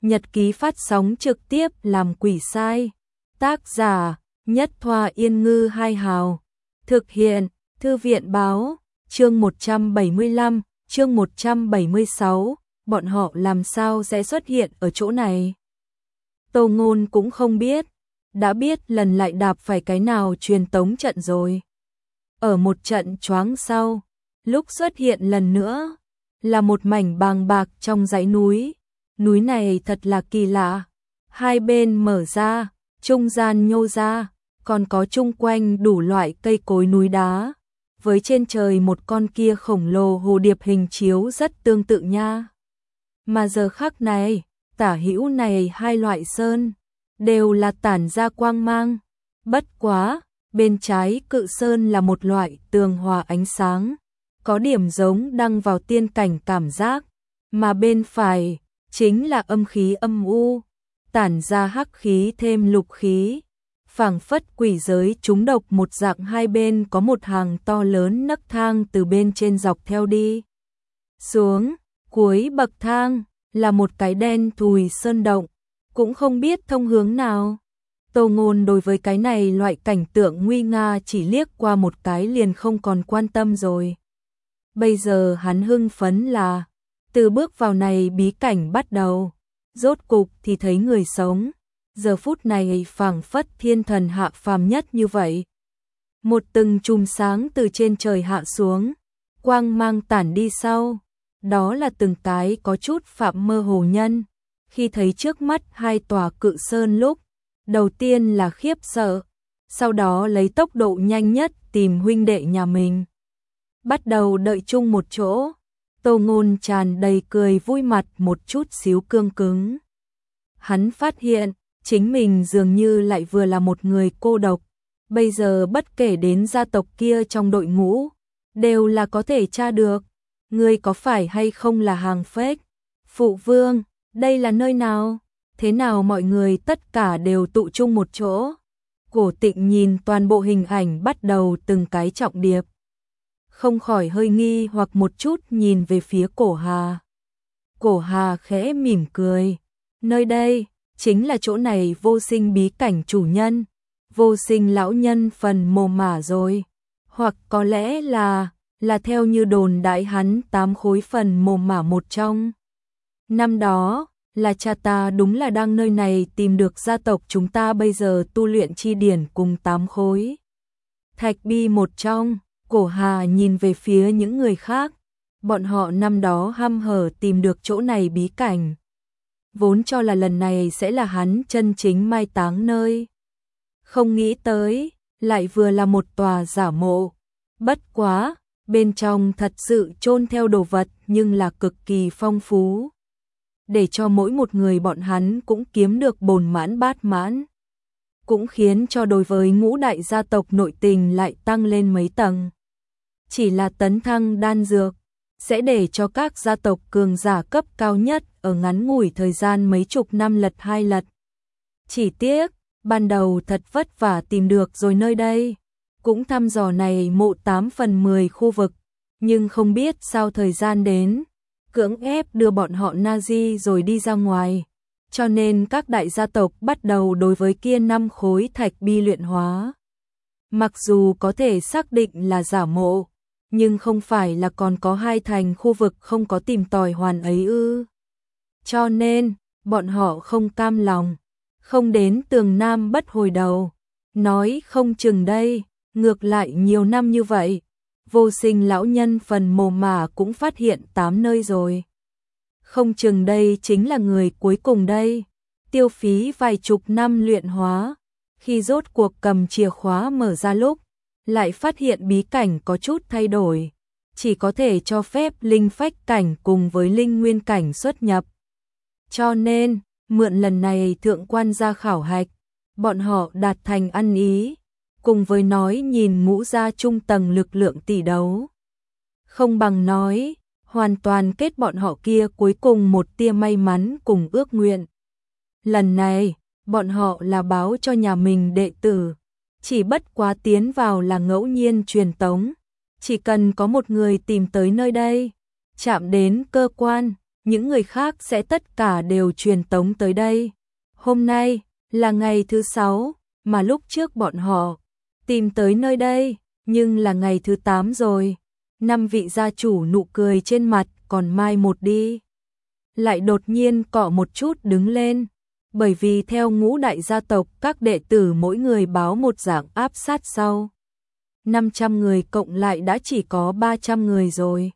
nhật ký phát sóng trực tiếp làm quỷ sai. Tác giả Nhất Thoa Yên Ngư Hai Hào. Thực hiện Thư viện Báo. Chương 175, chương 176, bọn họ làm sao sẽ xuất hiện ở chỗ này? Tô Ngôn cũng không biết, đã biết lần lại đạp phải cái nào truyền tống trận rồi. Ở một trận choáng sau, lúc xuất hiện lần nữa, là một mảnh bàng bạc trong dãy núi. Núi này thật là kỳ lạ, hai bên mở ra, trung gian nhô ra, còn có chung quanh đủ loại cây cối núi đá. Với trên trời một con kia khổng lồ hồ điệp hình chiếu rất tương tự nha. Mà giờ khắc này, tả hữu này hai loại sơn, đều là tản ra quang mang. Bất quá, bên trái cự sơn là một loại tường hòa ánh sáng, có điểm giống đăng vào tiên cảnh cảm giác, mà bên phải chính là âm khí âm u, tản ra hắc khí thêm lục khí, phảng phất quỷ giới trúng độc một dạng. Hai bên có một hàng to lớn nấc thang từ bên trên dọc theo đi xuống, cuối bậc thang là một cái đen thùi sơn động, cũng không biết thông hướng nào. Tô Ngôn đối với cái này loại cảnh tượng nguy nga chỉ liếc qua một cái liền không còn quan tâm rồi. Bây giờ hắn hưng phấn là từ bước vào này bí cảnh bắt đầu, rốt cục thì thấy người sống. Giờ phút này phảng phất thiên thần hạ phàm nhất như vậy. Một từng chùm sáng từ trên trời hạ xuống, quang mang tản đi sau, đó là từng cái có chút phạm mơ hồ nhân. Khi thấy trước mắt hai tòa cự sơn lúc, đầu tiên là khiếp sợ, sau đó lấy tốc độ nhanh nhất tìm huynh đệ nhà mình. Bắt đầu đợi chung một chỗ, Tô Ngôn tràn đầy cười vui, mặt một chút xíu cương cứng. Hắn phát hiện, chính mình dường như lại vừa là một người cô độc. Bây giờ bất kể đến gia tộc kia trong đội ngũ, đều là có thể tra được. Ngươi có phải hay không là hàng fake? Phụ vương, đây là nơi nào? Thế nào mọi người tất cả đều tụ chung một chỗ? Cổ Tịnh nhìn toàn bộ hình ảnh bắt đầu từng cái trọng điệp, không khỏi hơi nghi hoặc một chút nhìn về phía Cổ Hà. Cổ Hà khẽ mỉm cười. Nơi đây chính là chỗ này vô sinh bí cảnh chủ nhân, vô sinh lão nhân phần mồ mả rồi. Hoặc có lẽ là theo như đồn đại hắn 8 khối phần mồ mả một trong. Năm đó, là cha ta đúng là đang nơi này tìm được gia tộc chúng ta bây giờ tu luyện chi điển cùng 8 khối thạch bi một trong. Cổ Hà nhìn về phía những người khác, bọn họ năm đó hăm hở tìm được chỗ này bí cảnh, vốn cho là lần này sẽ là hắn chân chính mai táng nơi. Không nghĩ tới, lại vừa là một tòa giả mộ. Bất quá, bên trong thật sự chôn theo đồ vật nhưng là cực kỳ phong phú, để cho mỗi một người bọn hắn cũng kiếm được bồn mãn bát mãn, cũng khiến cho đối với ngũ đại gia tộc nội tình lại tăng lên mấy tầng. Chỉ là tấn thăng đan dược, sẽ để cho các gia tộc cường giả cấp cao nhất ở ngắn ngủi thời gian mấy chục năm lật 2 lật. Chỉ tiếc, ban đầu thật vất vả tìm được rồi nơi đây, cũng thăm dò này mộ 8 phần 10 khu vực, nhưng không biết sao thời gian đến, cưỡng ép đưa bọn họ Nazi rồi đi ra ngoài, cho nên các đại gia tộc bắt đầu đối với kia 5 khối thạch bi luyện hóa. Mặc dù có thể xác định là giả mộ, nhưng không phải là còn có 2 thành khu vực không có tìm tòi hoàn ấy ư? Cho nên, bọn họ không cam lòng, không đến tường nam bất hồi đầu, nói không chừng đây, ngược lại nhiều năm như vậy, vô sinh lão nhân phần mồ mả cũng phát hiện 8 nơi rồi. Không chừng đây chính là người cuối cùng đây, tiêu phí vài chục năm luyện hóa, khi rốt cuộc cầm chìa khóa mở ra lúc, lại phát hiện bí cảnh có chút thay đổi, chỉ có thể cho phép linh phách cảnh cùng với linh nguyên cảnh xuất nhập. Cho nên, mượn lần này thượng quan gia khảo hạch, bọn họ đạt thành ăn ý, cùng với nói nhìn ngũ gia trung tầng lực lượng tỷ đấu. Không bằng nói, hoàn toàn kết bọn họ kia cuối cùng một tia may mắn cùng ước nguyện. Lần này, bọn họ là báo cho nhà mình đệ tử, chỉ bất quá tiến vào là ngẫu nhiên truyền tống, chỉ cần có một người tìm tới nơi đây, chạm đến cơ quan, những người khác sẽ tất cả đều truyền tống tới đây. Hôm nay là ngày thứ 6, mà lúc trước bọn họ tìm tới nơi đây, nhưng là ngày thứ 8 rồi. 5 vị gia chủ nụ cười trên mặt còn mai một đi. Lại đột nhiên cọ một chút đứng lên, bởi vì theo ngũ đại gia tộc các đệ tử mỗi người báo một dạng áp sát sau. 500 người cộng lại đã chỉ có 300 người rồi.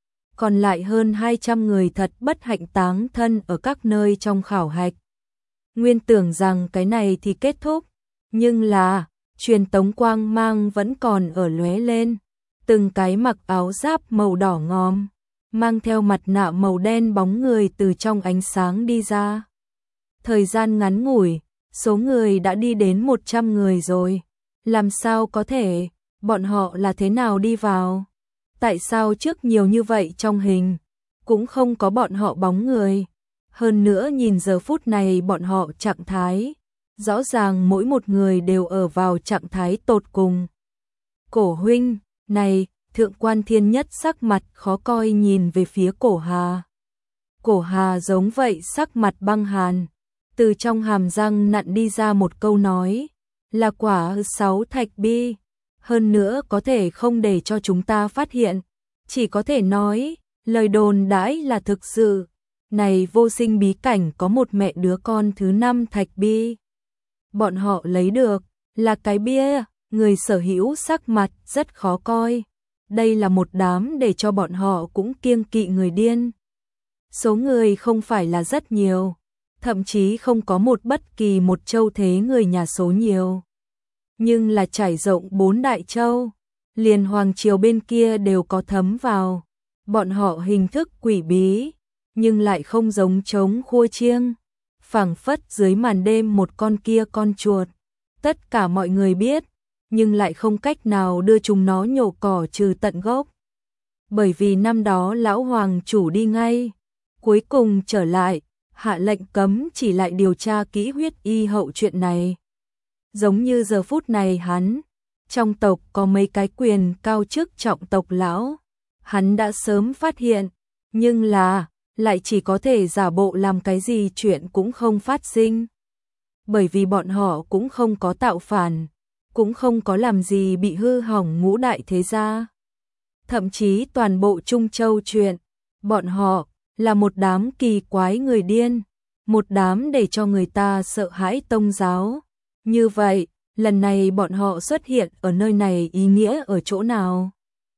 Còn lại hơn 200 người thật bất hạnh táng thân ở các nơi trong khảo hạch. Nguyên tưởng rằng cái này thì kết thúc, nhưng là truyền tống quang mang vẫn còn ở lóe lên. Từng cái mặc áo giáp màu đỏ ngòm, mang theo mặt nạ màu đen bóng người từ trong ánh sáng đi ra. Thời gian ngắn ngủi, số người đã đi đến 100 người rồi. Làm sao có thể, bọn họ là thế nào đi vào? Tại sao trước nhiều như vậy trong hình, cũng không có bọn họ bóng người? Hơn nữa nhìn giờ phút này bọn họ trạng thái, rõ ràng mỗi một người đều ở vào trạng thái tột cùng. Cổ huynh, này, Thượng Quan Thiên Nhất sắc mặt khó coi nhìn về phía Cổ Hà. Cổ Hà giống vậy sắc mặt băng hàn, từ trong hàm răng nặn đi ra một câu nói, là quả 6 thạch bi, hơn nữa có thể không để cho chúng ta phát hiện, chỉ có thể nói, lời đồn đãi là thực sự. Này vô sinh bí cảnh có một mẹ đứa con thứ 5 thạch bi. Bọn họ lấy được là cái bia, người sở hữu sắc mặt rất khó coi. Đây là một đám để cho bọn họ cũng kiêng kỵ người điên. Số người không phải là rất nhiều, thậm chí không có một bất kỳ một châu thế người nhà số nhiều. Nhưng là trải rộng 4 đại châu, liền hoàng triều bên kia đều có thấm vào. Bọn họ hình thức quỷ bí, nhưng lại không giống trống khua chiêng, phảng phất dưới màn đêm một con kia con chuột. Tất cả mọi người biết, nhưng lại không cách nào đưa chúng nó nhổ cỏ trừ tận gốc. Bởi vì năm đó lão hoàng chủ đi ngay, cuối cùng trở lại, hạ lệnh cấm chỉ lại điều tra kỹ huyết y hậu chuyện này. Giống như giờ phút này hắn, trong tộc có mấy cái quyền cao chức trọng tộc lão, hắn đã sớm phát hiện, nhưng là lại chỉ có thể giả bộ làm cái gì chuyện cũng không phát sinh. Bởi vì bọn họ cũng không có tạo phản, cũng không có làm gì bị hư hỏng ngũ đại thế gia. Thậm chí toàn bộ Trung Châu chuyện, bọn họ là một đám kỳ quái người điên, một đám để cho người ta sợ hãi tông giáo. Như vậy, lần này bọn họ xuất hiện ở nơi này ý nghĩa ở chỗ nào?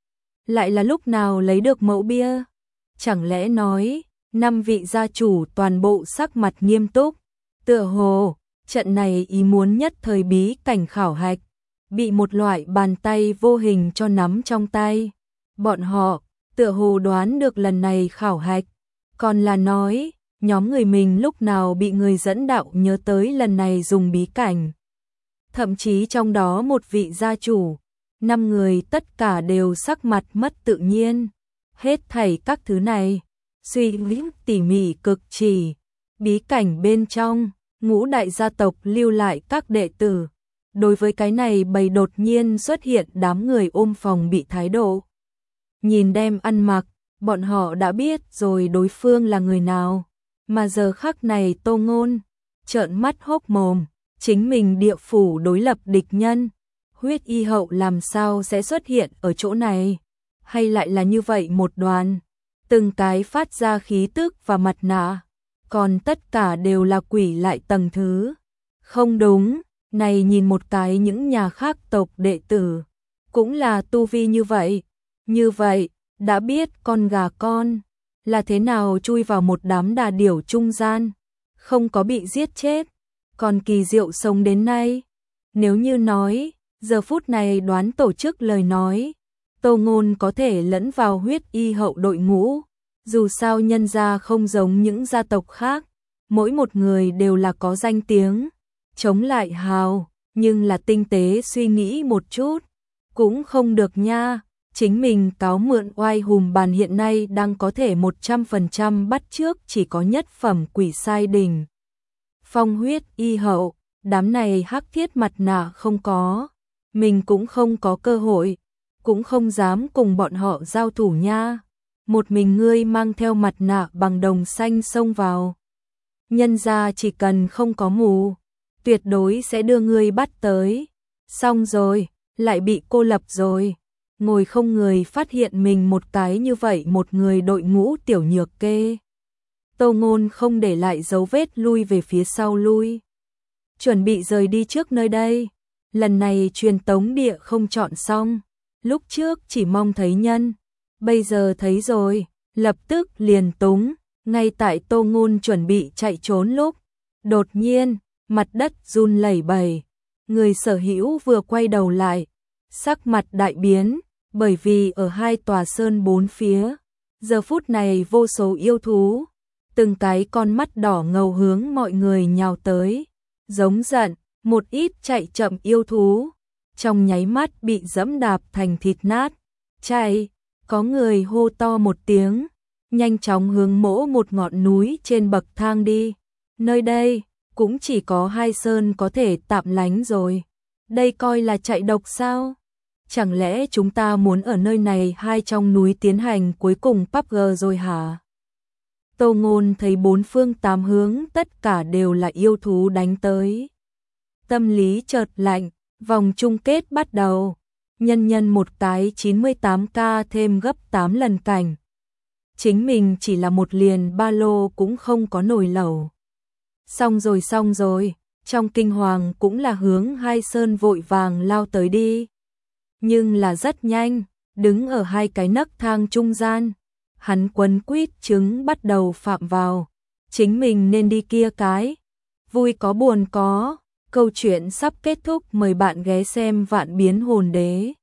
Lại là lúc nào lấy được mẫu bia? Chẳng lẽ nói, 5 vị gia chủ toàn bộ sắc mặt nghiêm túc, tựa hồ, trận này ý muốn nhất thời bí cảnh khảo hạch, bị một loại bàn tay vô hình cho nắm trong tay. Bọn họ, tựa hồ đoán được lần này khảo hạch, còn là nói, nhóm người mình lúc nào bị người dẫn đạo nhớ tới lần này dùng bí cảnh. Thậm chí trong đó một vị gia chủ, 5 người tất cả đều sắc mặt mất tự nhiên. Hết thảy các thứ này, suy nghĩ tỉ mỉ cực chỉ, bí cảnh bên trong, ngũ đại gia tộc lưu lại các đệ tử. Đối với cái này bầy đột nhiên xuất hiện đám người ôm phòng bị thái độ. Nhìn đem ăn mặc, bọn họ đã biết rồi đối phương là người nào. Mà giờ khắc này Tô Ngôn, trợn mắt hốc mồm, chính mình địa phủ đối lập địch nhân. Huyết y hậu làm sao sẽ xuất hiện ở chỗ này? Hay lại là như vậy một đoàn, từng cái phát ra khí tức và mặt nạ, còn tất cả đều là quỷ lại tầng thứ. Không đúng, này nhìn một cái những nhà khác tộc đệ tử, cũng là tu vi như vậy. Như vậy, đã biết con gà con là thế nào chui vào một đám đà điểu trung gian, không có bị giết chết, còn kỳ diệu sống đến nay. Nếu như nói, giờ phút này đoán tổ chức lời nói, Tô Ngôn có thể lẫn vào huyết y hậu đội ngũ, dù sao nhân gia không giống những gia tộc khác, mỗi một người đều là có danh tiếng, chống lại hào, nhưng là tinh tế suy nghĩ một chút, cũng không được nha. Chính mình cáo mượn oai hùng bàn hiện nay đang có thể 100% bắt chước chỉ có nhất phẩm quỷ sai đỉnh. Phong huyết y hậu, đám này hắc thiết mặt nạ không có, mình cũng không có cơ hội, cũng không dám cùng bọn họ giao thủ nha. một mình ngươi mang theo mặt nạ bằng đồng xanh xông vào. Nhân ra chỉ cần không có mù, tuyệt đối sẽ đưa ngươi bắt tới. Xong rồi, lại bị cô lập rồi. Ngồi không người phát hiện mình một cái như vậy một người đội ngũ tiểu nhược kê. Tô Ngôn không để lại dấu vết lui về phía sau lui. Chuẩn bị rời đi trước nơi đây. Lần này truyền tống địa không chọn xong. Lúc trước chỉ mong thấy nhân. Bây giờ thấy rồi, lập tức liền túng. Ngay tại Tô Ngôn chuẩn bị chạy trốn lúc. Đột nhiên, mặt đất run lẩy bẩy. Người sở hữu vừa quay đầu lại. Sắc mặt đại biến, bởi vì ở hai tòa sơn bốn phía. Giờ phút này vô số yêu thú. Từng cái con mắt đỏ ngầu hướng mọi người nhào tới. Giống giận, một ít chạy chậm yêu thú. Trong nháy mắt bị dẫm đạp thành thịt nát. Chạy, có người hô to một tiếng. Nhanh chóng hướng mỗ một ngọn núi trên bậc thang đi. Nơi đây, cũng chỉ có hai sơn có thể tạm lánh rồi. Đây coi là chạy độc sao? Chẳng lẽ chúng ta muốn ở nơi này hai trong núi tiến hành cuối cùng PUBG rồi hả? Tô Ngôn thấy bốn phương tám hướng tất cả đều là yêu thú đánh tới. Tâm lý chợt lạnh, vòng chung kết bắt đầu. Nhân một cái 98k thêm gấp 8 lần cảnh. Chính mình chỉ là một liền ba lô cũng không có nồi lẩu. Xong rồi, trong kinh hoàng cũng là hướng hai sơn vội vàng lao tới đi. Nhưng là rất nhanh, đứng ở hai cái nấc thang trung gian. Hắn quấn quýt trứng bắt đầu phạm vào. Chính mình nên đi kia cái. Vui có buồn có. Câu chuyện sắp kết thúc, mời bạn ghé xem Vạn Biến Hồn Đế.